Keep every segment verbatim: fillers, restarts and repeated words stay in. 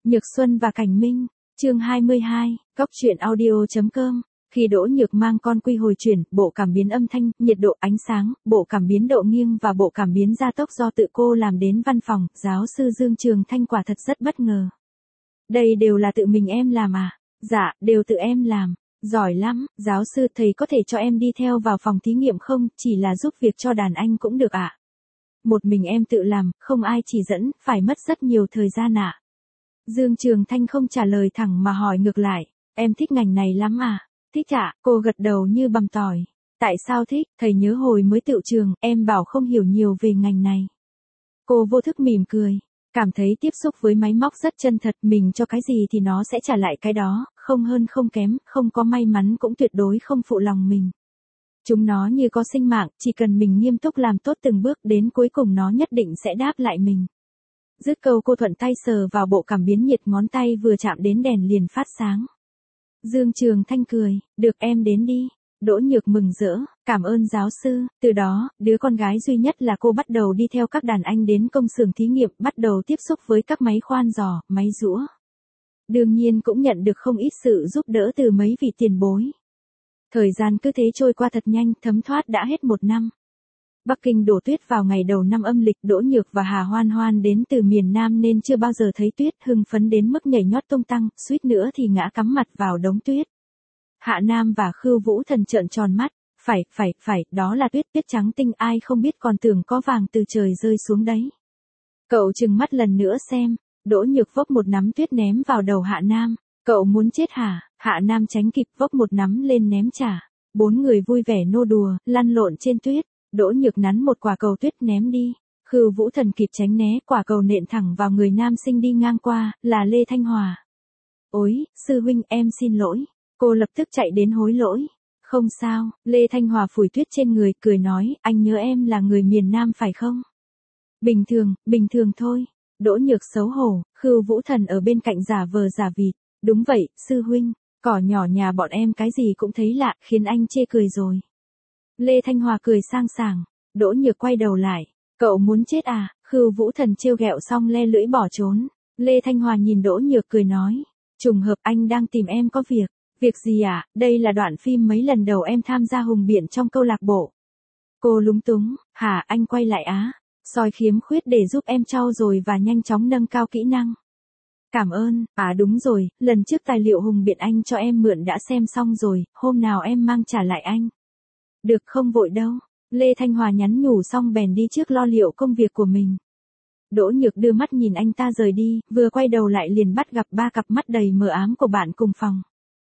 Nhược Xuân và Cảnh Minh, chương hai mươi hai, Cóc truyện audio.com. Khi Đỗ Nhược mang con quy hồi chuyển, bộ cảm biến âm thanh, nhiệt độ, ánh sáng, bộ cảm biến độ nghiêng và bộ cảm biến gia tốc do tự cô làm đến văn phòng, giáo sư Dương Trường Thanh quả thật rất bất ngờ. Đây đều là tự mình em làm à? Dạ, đều tự em làm. Giỏi lắm, giáo sư, thầy có thể cho em đi theo vào phòng thí nghiệm không, chỉ là giúp việc cho đàn anh cũng được ạ. À? Một mình em tự làm, không ai chỉ dẫn, phải mất rất nhiều thời gian ạ. À? Dương Trường Thanh không trả lời thẳng mà hỏi ngược lại, em thích ngành này lắm à? Thích ạ, à? Cô gật đầu như bằm tỏi. Tại sao thích, thầy nhớ hồi mới tựu trường, em bảo không hiểu nhiều về ngành này. Cô vô thức mỉm cười, cảm thấy tiếp xúc với máy móc rất chân thật, mình cho cái gì thì nó sẽ trả lại cái đó, không hơn không kém, không có may mắn cũng tuyệt đối không phụ lòng mình. Chúng nó như có sinh mạng, chỉ cần mình nghiêm túc làm tốt từng bước đến cuối cùng nó nhất định sẽ đáp lại mình. Dứt câu cô thuận tay sờ vào bộ cảm biến nhiệt, ngón tay vừa chạm đến đèn liền phát sáng. Dương Trường Thanh cười, được em đến đi. Đỗ Nhược mừng rỡ, cảm ơn giáo sư. Từ đó, đứa con gái duy nhất là cô bắt đầu đi theo các đàn anh đến công xưởng thí nghiệm, bắt đầu tiếp xúc với các máy khoan giò, máy giũa. Đương nhiên cũng nhận được không ít sự giúp đỡ từ mấy vị tiền bối. Thời gian cứ thế trôi qua thật nhanh, thấm thoát đã hết một năm. Bắc Kinh đổ tuyết vào ngày đầu năm âm lịch, Đỗ Nhược và Hà Hoan Hoan đến từ miền Nam nên chưa bao giờ thấy tuyết, hưng phấn đến mức nhảy nhót tung tăng, suýt nữa thì ngã cắm mặt vào đống tuyết. Hạ Nam và Khưu Vũ Thần trợn tròn mắt, phải, phải, phải, đó là tuyết, tuyết trắng tinh, ai không biết còn tưởng có vàng từ trời rơi xuống đấy. Cậu trừng mắt lần nữa xem, Đỗ Nhược vốc một nắm tuyết ném vào đầu Hạ Nam, cậu muốn chết hả? Hạ Nam tránh kịp vốc một nắm lên ném trả. Bốn người vui vẻ nô đùa, lăn lộn trên tuyết. Đỗ Nhược nắn một quả cầu tuyết ném đi, Khưu Vũ Thần kịp tránh né, quả cầu nện thẳng vào người nam sinh đi ngang qua, là Lê Thanh Hòa. Ôi, sư huynh em xin lỗi, cô lập tức chạy đến hối lỗi. Không sao, Lê Thanh Hòa phủi tuyết trên người, cười nói, anh nhớ em là người miền Nam phải không? Bình thường, bình thường thôi. Đỗ Nhược xấu hổ, Khưu Vũ Thần ở bên cạnh giả vờ giả vịt, đúng vậy, sư huynh, cỏ nhỏ nhà bọn em cái gì cũng thấy lạ, khiến anh chê cười rồi. Lê Thanh Hòa cười sang sảng, Đỗ Nhược quay đầu lại, cậu muốn chết à? Khưu Vũ Thần trêu ghẹo xong le lưỡi bỏ trốn. Lê Thanh Hòa nhìn Đỗ Nhược cười nói, trùng hợp anh đang tìm em có việc. Việc gì à? Đây là đoạn phim mấy lần đầu em tham gia hùng biện trong câu lạc bộ. Cô lúng túng, hả, anh quay lại á? Soi khiếm khuyết để giúp em trau dồi và nhanh chóng nâng cao kỹ năng. Cảm ơn, à đúng rồi, lần trước tài liệu hùng biện anh cho em mượn đã xem xong rồi, hôm nào em mang trả lại anh. Được, không vội đâu. Lê Thanh Hòa nhắn nhủ xong bèn đi trước lo liệu công việc của mình. Đỗ Nhược đưa mắt nhìn anh ta rời đi, vừa quay đầu lại liền bắt gặp ba cặp mắt đầy mờ ám của bạn cùng phòng.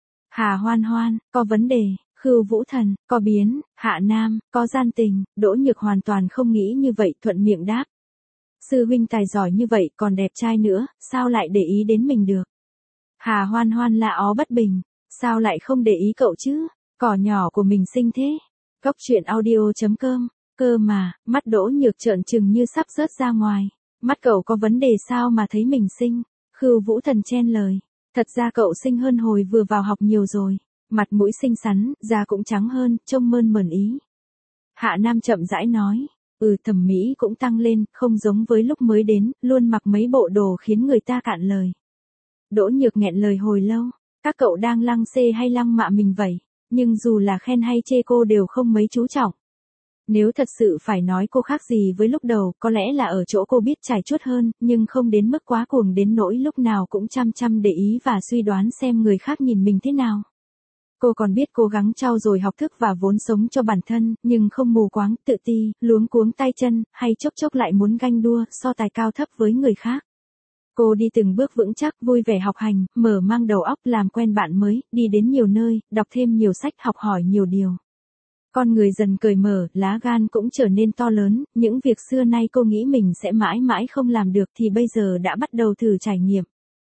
Hà Hoan Hoan, có vấn đề, Khưu Vũ Thần, có biến, Hạ Nam, có gian tình. Đỗ Nhược hoàn toàn không nghĩ như vậy, thuận miệng đáp. Sư huynh tài giỏi như vậy, còn đẹp trai nữa, sao lại để ý đến mình được? Hà Hoan Hoan lạ ó bất bình, sao lại không để ý cậu chứ? Cỏ nhỏ của mình xinh thế. Cóc truyện audio.com, cơ mà, mắt Đỗ Nhược trợn trừng như sắp rớt ra ngoài. Mắt cậu có vấn đề sao mà thấy mình xinh? Khưu Vũ Thần chen lời. Thật ra cậu xinh hơn hồi vừa vào học nhiều rồi. Mặt mũi xinh xắn, da cũng trắng hơn, trông mơn mởn ý. Hạ Nam chậm rãi nói. Ừ, thẩm mỹ cũng tăng lên, không giống với lúc mới đến, luôn mặc mấy bộ đồ khiến người ta cạn lời. Đỗ Nhược nghẹn lời hồi lâu. Các cậu đang lăng xê hay lăng mạ mình vậy? Nhưng dù là khen hay chê cô đều không mấy chú trọng. Nếu thật sự phải nói cô khác gì với lúc đầu, có lẽ là ở chỗ cô biết trải chuốt hơn, nhưng không đến mức quá cuồng đến nỗi lúc nào cũng chăm chăm để ý và suy đoán xem người khác nhìn mình thế nào. Cô còn biết cố gắng trau dồi học thức và vốn sống cho bản thân, nhưng không mù quáng, tự ti, luống cuống tay chân, hay chốc chốc lại muốn ganh đua, so tài cao thấp với người khác. Cô đi từng bước vững chắc, vui vẻ học hành, mở mang đầu óc, làm quen bạn mới, đi đến nhiều nơi, đọc thêm nhiều sách, học hỏi nhiều điều. Con người dần cởi mở, lá gan cũng trở nên to lớn, những việc xưa nay cô nghĩ mình sẽ mãi mãi không làm được thì bây giờ đã bắt đầu thử trải nghiệm.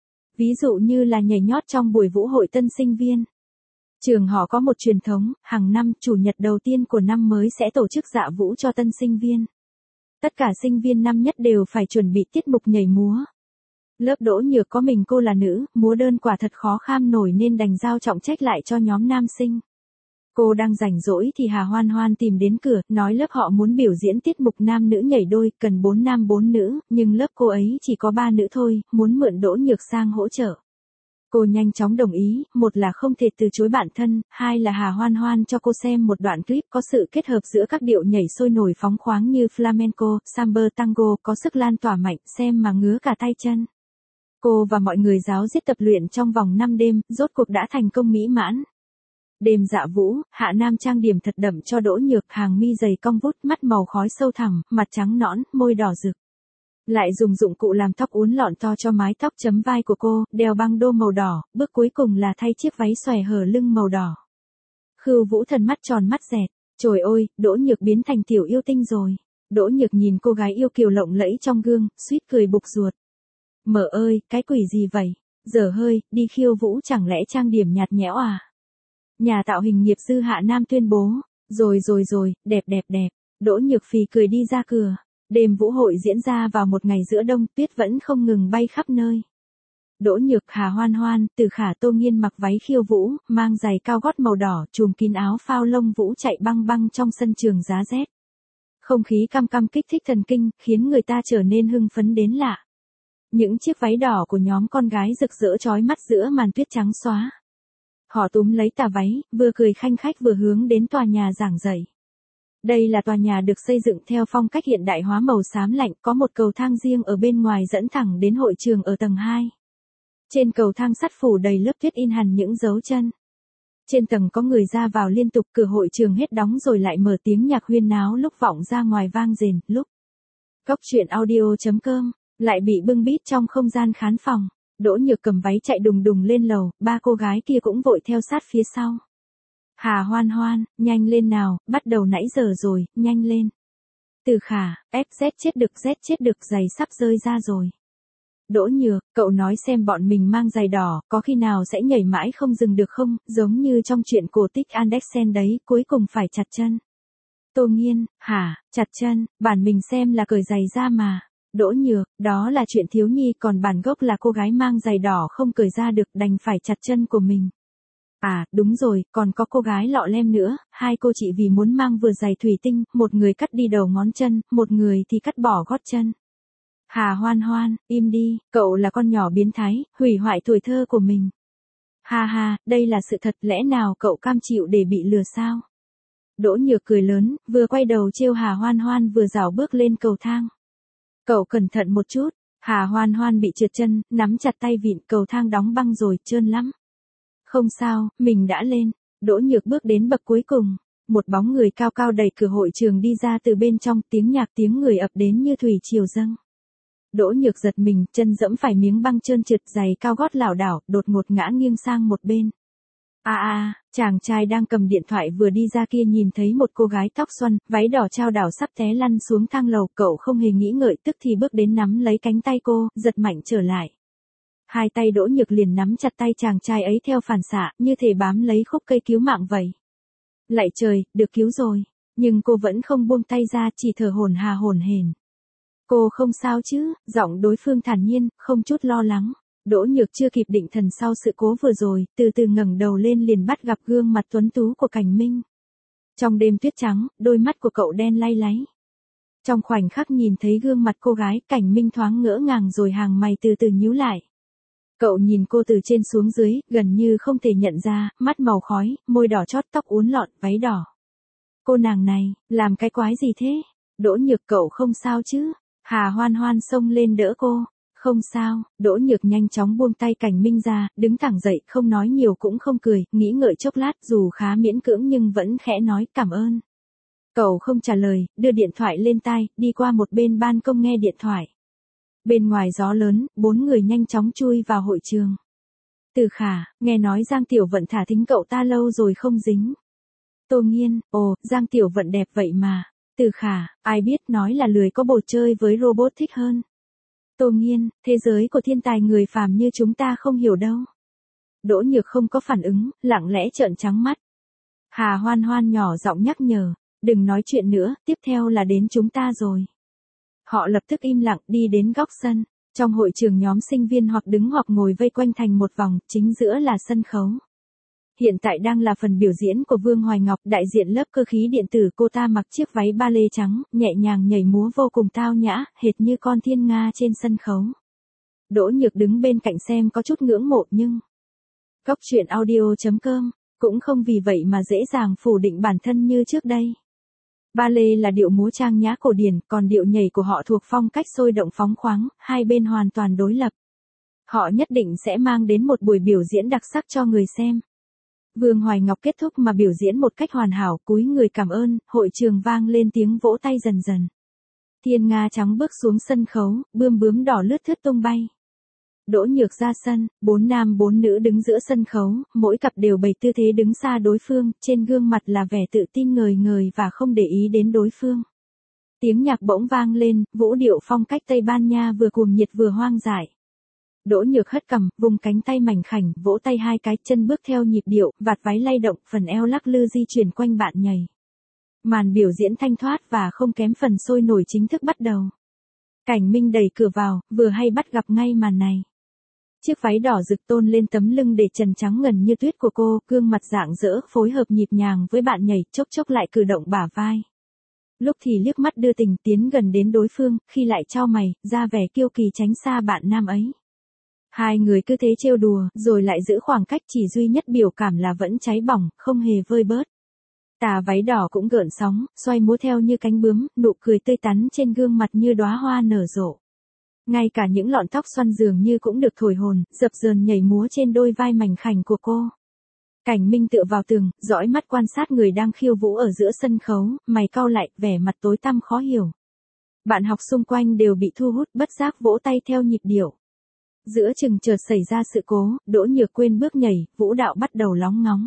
Ví dụ như là nhảy nhót trong buổi vũ hội tân sinh viên. Trường họ có một truyền thống, hàng năm chủ nhật đầu tiên của năm mới sẽ tổ chức dạ vũ cho tân sinh viên. Tất cả sinh viên năm nhất đều phải chuẩn bị tiết mục nhảy múa. Lớp Đỗ Nhược có mình cô là nữ, múa đơn quả thật khó kham nổi nên đành giao trọng trách lại cho nhóm nam sinh. Cô đang rảnh rỗi thì Hà Hoan Hoan tìm đến cửa, nói lớp họ muốn biểu diễn tiết mục nam nữ nhảy đôi, cần bốn nam bốn nữ, nhưng lớp cô ấy chỉ có ba nữ thôi, muốn mượn Đỗ Nhược sang hỗ trợ. Cô nhanh chóng đồng ý, một là không thể từ chối bạn thân, hai là Hà Hoan Hoan cho cô xem một đoạn clip có sự kết hợp giữa các điệu nhảy sôi nổi phóng khoáng như flamenco, samba tango, có sức lan tỏa mạnh, xem mà ngứa cả tay chân. Cô và mọi người ráo riết tập luyện trong vòng năm đêm, rốt cuộc đã thành công mỹ mãn. Đêm dạ vũ, Hạ Nam trang điểm thật đậm cho Đỗ Nhược, hàng mi dày cong vút, mắt màu khói sâu thẳm, mặt trắng nõn, môi đỏ rực. Lại dùng dụng cụ làm tóc uốn lọn to cho mái tóc chấm vai của cô, đeo băng đô màu đỏ, bước cuối cùng là thay chiếc váy xòe hở lưng màu đỏ. Khưu Vũ Thần mắt tròn mắt dẹt, trời ơi, Đỗ Nhược biến thành tiểu yêu tinh rồi. Đỗ Nhược nhìn cô gái yêu kiều lộng lẫy trong gương, suýt cười bục ruột. Mợ ơi, cái quỷ gì vậy? Dở hơi, đi khiêu vũ chẳng lẽ trang điểm nhạt nhẽo à? Nhà tạo hình nghiệp dư Hạ Nam tuyên bố, rồi rồi rồi, đẹp đẹp đẹp. Đỗ Nhược phì cười đi ra cửa. Đêm vũ hội diễn ra vào một ngày giữa đông, tuyết vẫn không ngừng bay khắp nơi. Đỗ Nhược, Hà Hoan Hoan, Từ Khả, Tô Nghiên mặc váy khiêu vũ, mang giày cao gót màu đỏ, trùm kín áo phao lông vũ chạy băng băng trong sân trường giá rét. Không khí căm căm kích thích thần kinh, khiến người ta trở nên hưng phấn đến lạ. Những chiếc váy đỏ của nhóm con gái rực rỡ chói mắt giữa màn tuyết trắng xóa. Họ túm lấy tà váy, vừa cười khanh khách vừa hướng đến tòa nhà giảng dạy. Đây là tòa nhà được xây dựng theo phong cách hiện đại hóa màu xám lạnh, có một cầu thang riêng ở bên ngoài dẫn thẳng đến hội trường ở tầng hai. Trên cầu thang sắt phủ đầy lớp tuyết in hằn những dấu chân. Trên tầng có người ra vào liên tục, cửa hội trường hết đóng rồi lại mở, tiếng nhạc huyên náo lúc vọng ra ngoài vang rền, lúc. Góc truyện audio chấm com, lại bị bưng bít trong không gian khán phòng. Đỗ Nhược cầm váy chạy đùng đùng lên lầu, ba cô gái kia cũng vội theo sát phía sau. Hà Hoan Hoan, nhanh lên nào, bắt đầu nãy giờ rồi, nhanh lên. Từ Khả, ép dét chết được rét chết được, giày sắp rơi ra rồi. Đỗ Nhược, cậu nói xem bọn mình mang giày đỏ, có khi nào sẽ nhảy mãi không dừng được không, giống như trong chuyện cổ tích Andersen đấy, cuối cùng phải chặt chân. Tô Nghiên, hả, chặt chân, bản mình xem là cởi giày ra mà. Đỗ Nhược, đó là chuyện thiếu nhi, còn bản gốc là cô gái mang giày đỏ không cởi ra được, đành phải chặt chân của mình. À, đúng rồi, còn có cô gái lọ lem nữa, hai cô chị vì muốn mang vừa giày thủy tinh, một người cắt đi đầu ngón chân, một người thì cắt bỏ gót chân. Hà Hoan Hoan, im đi, cậu là con nhỏ biến thái, hủy hoại tuổi thơ của mình. Ha ha, đây là sự thật, lẽ nào cậu cam chịu để bị lừa sao? Đỗ Nhược cười lớn, vừa quay đầu trêu Hà Hoan Hoan vừa rảo bước lên cầu thang. Cậu cẩn thận một chút. Hà Hoan Hoan bị trượt chân, nắm chặt tay vịn, cầu thang đóng băng rồi, trơn lắm. Không sao, mình đã lên. Đỗ Nhược bước đến bậc cuối cùng. Một bóng người cao cao đẩy cửa hội trường đi ra từ bên trong, tiếng nhạc tiếng người ập đến như thủy triều dâng. Đỗ Nhược giật mình, chân dẫm phải miếng băng trơn trượt, giày cao gót lảo đảo, đột ngột ngã nghiêng sang một bên. À à, chàng trai đang cầm điện thoại vừa đi ra kia nhìn thấy một cô gái tóc xoăn, váy đỏ chao đảo sắp té lăn xuống thang lầu, cậu không hề nghĩ ngợi tức thì bước đến nắm lấy cánh tay cô, giật mạnh trở lại. Hai tay Đỗ Nhược liền nắm chặt tay chàng trai ấy theo phản xạ, như thể bám lấy khúc cây cứu mạng vậy. Lạy trời, được cứu rồi, nhưng cô vẫn không buông tay ra, chỉ thở hổn hà hổn hển. Cô không sao chứ, giọng đối phương thản nhiên, không chút lo lắng. Đỗ Nhược chưa kịp định thần sau sự cố vừa rồi, từ từ ngẩng đầu lên liền bắt gặp gương mặt tuấn tú của Cảnh Minh. Trong đêm tuyết trắng, đôi mắt của cậu đen lay láy. Trong khoảnh khắc nhìn thấy gương mặt cô gái, Cảnh Minh thoáng ngỡ ngàng rồi hàng mày từ từ nhíu lại. Cậu nhìn cô từ trên xuống dưới, gần như không thể nhận ra, mắt màu khói, môi đỏ chót, tóc uốn lọn, váy đỏ. Cô nàng này, làm cái quái gì thế? Đỗ Nhược, cậu không sao chứ? Hà Hoan Hoan xông lên đỡ cô. Không sao, Đỗ Nhược nhanh chóng buông tay Cảnh Minh ra, đứng thẳng dậy, không nói nhiều cũng không cười, nghĩ ngợi chốc lát, dù khá miễn cưỡng nhưng vẫn khẽ nói cảm ơn. Cậu không trả lời, đưa điện thoại lên tai, đi qua một bên ban công nghe điện thoại. Bên ngoài gió lớn, bốn người nhanh chóng chui vào hội trường. Từ Khả, nghe nói Giang Tiểu Vận thả thính cậu ta lâu rồi không dính. Tô Nghiên, ồ, Giang Tiểu Vận đẹp vậy mà. Từ Khả, ai biết, nói là lười có bồ, chơi với robot thích hơn. Tô Nghiên, thế giới của thiên tài người phàm như chúng ta không hiểu đâu. Đỗ Nhược không có phản ứng, lặng lẽ trợn trắng mắt. Hà Hoan Hoan nhỏ giọng nhắc nhở, đừng nói chuyện nữa, tiếp theo là đến chúng ta rồi. Họ lập tức im lặng đi đến góc sân. Trong hội trường nhóm sinh viên hoặc đứng hoặc ngồi vây quanh thành một vòng, chính giữa là sân khấu. Hiện tại đang là phần biểu diễn của Vương Hoài Ngọc, đại diện lớp cơ khí điện tử. Cô ta mặc chiếc váy ba lê trắng, nhẹ nhàng nhảy múa vô cùng tao nhã, hệt như con thiên nga trên sân khấu. Đỗ Nhược đứng bên cạnh xem có chút ngưỡng mộ nhưng Cóc truyện audio chấm com cũng không vì vậy mà dễ dàng phủ định bản thân như trước đây. Ba lê là điệu múa trang nhã cổ điển, còn điệu nhảy của họ thuộc phong cách sôi động phóng khoáng, hai bên hoàn toàn đối lập. Họ nhất định sẽ mang đến một buổi biểu diễn đặc sắc cho người xem. Vương Hoài Ngọc kết thúc mà biểu diễn một cách hoàn hảo, cúi người cảm ơn, hội trường vang lên tiếng vỗ tay dần dần. Thiên nga trắng bước xuống sân khấu, bươm bướm đỏ lướt thướt tung bay. Đỗ Nhược ra sân, bốn nam bốn nữ đứng giữa sân khấu, mỗi cặp đều bày tư thế đứng xa đối phương, trên gương mặt là vẻ tự tin ngời ngời và không để ý đến đối phương. Tiếng nhạc bỗng vang lên, vũ điệu phong cách Tây Ban Nha vừa cuồng nhiệt vừa hoang dại. Đỗ Nhược hất cằm, vùng cánh tay mảnh khảnh, vỗ tay hai cái, chân bước theo nhịp điệu, vạt váy lay động, phần eo lắc lư di chuyển quanh bạn nhảy. Màn biểu diễn thanh thoát và không kém phần sôi nổi chính thức bắt đầu. Cảnh Minh đẩy cửa vào, vừa hay bắt gặp ngay màn này. Chiếc váy đỏ rực tôn lên tấm lưng để trần trắng ngần như tuyết của cô, gương mặt rạng rỡ phối hợp nhịp nhàng với bạn nhảy, chốc chốc lại cử động bả vai. Lúc thì liếc mắt đưa tình tiến gần đến đối phương, khi lại chau mày, ra vẻ kiêu kỳ tránh xa bạn nam ấy. Hai người cứ thế trêu đùa, rồi lại giữ khoảng cách, chỉ duy nhất biểu cảm là vẫn cháy bỏng, không hề vơi bớt. Tà váy đỏ cũng gợn sóng, xoay múa theo như cánh bướm, nụ cười tươi tắn trên gương mặt như đóa hoa nở rộ. Ngay cả những lọn tóc xoăn dường như cũng được thổi hồn, dập dờn nhảy múa trên đôi vai mảnh khảnh của cô. Cảnh Minh tựa vào tường, dõi mắt quan sát người đang khiêu vũ ở giữa sân khấu, mày cau lại, vẻ mặt tối tăm khó hiểu. Bạn học xung quanh đều bị thu hút, bất giác vỗ tay theo nhịp điệu. Giữa chừng chợt xảy ra sự cố, Đỗ Nhược quên bước nhảy, vũ đạo bắt đầu lóng ngóng.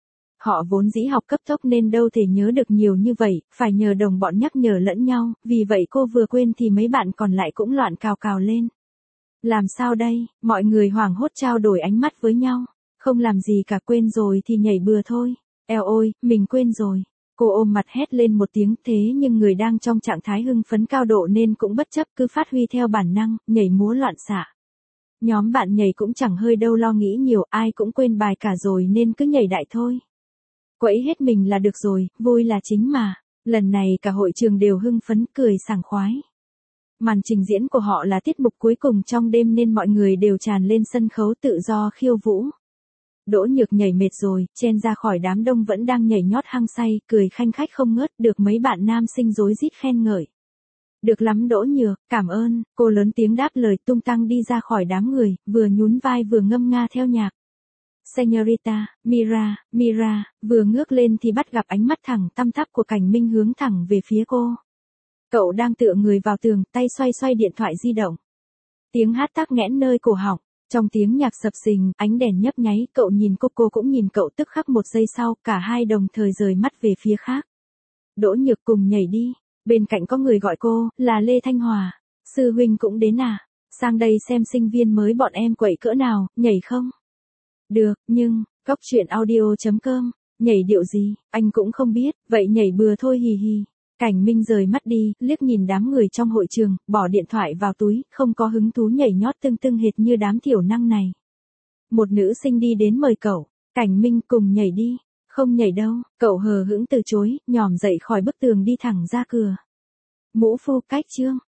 Họ vốn dĩ học cấp tốc nên đâu thể nhớ được nhiều như vậy, phải nhờ đồng bọn nhắc nhở lẫn nhau, vì vậy cô vừa quên thì mấy bạn còn lại cũng loạn cào cào lên. Làm sao đây, mọi người hoảng hốt trao đổi ánh mắt với nhau, không làm gì cả, quên rồi thì nhảy bừa thôi. Eo ôi, mình quên rồi. Cô ôm mặt hét lên một tiếng, thế nhưng người đang trong trạng thái hưng phấn cao độ nên cũng bất chấp, cứ phát huy theo bản năng, nhảy múa loạn xạ. Nhóm bạn nhảy cũng chẳng hơi đâu lo nghĩ nhiều, ai cũng quên bài cả rồi nên cứ nhảy đại thôi. Quẫy hết mình là được rồi, vui là chính mà. Lần này cả hội trường đều hưng phấn, cười sảng khoái. Màn trình diễn của họ là tiết mục cuối cùng trong đêm nên mọi người đều tràn lên sân khấu tự do khiêu vũ. Đỗ Nhược nhảy mệt rồi, chen ra khỏi đám đông vẫn đang nhảy nhót hăng say, cười khanh khách không ngớt, được mấy bạn nam sinh rối rít khen ngợi. Được lắm Đỗ Nhược, cảm ơn, cô lớn tiếng đáp lời, tung tăng đi ra khỏi đám người, vừa nhún vai vừa ngâm nga theo nhạc. Señorita, Mira, Mira, vừa ngước lên thì bắt gặp ánh mắt thẳng tăm tắp của Cảnh Minh hướng thẳng về phía cô. Cậu đang tựa người vào tường, tay xoay xoay điện thoại di động. Tiếng hát tắc nghẽn nơi cổ họng, trong tiếng nhạc sập sình, ánh đèn nhấp nháy, cậu nhìn cô, cô cũng nhìn cậu, tức khắc một giây sau, cả hai đồng thời rời mắt về phía khác. Đỗ Nhược cùng nhảy đi, bên cạnh có người gọi cô, là Lê Thanh Hòa. Sư huynh cũng đến à, sang đây xem sinh viên mới bọn em quậy cỡ nào, nhảy không? Được, nhưng, Cóc truyện audio chấm com, nhảy điệu gì, anh cũng không biết, vậy nhảy bừa thôi hì hì. Cảnh Minh rời mắt đi, liếc nhìn đám người trong hội trường, bỏ điện thoại vào túi, không có hứng thú nhảy nhót tưng tưng hệt như đám thiểu năng này. Một nữ sinh đi đến mời cậu, Cảnh Minh cùng nhảy đi, không nhảy đâu, cậu hờ hững từ chối, nhòm dậy khỏi bức tường đi thẳng ra cửa. Mũ phu cách chương.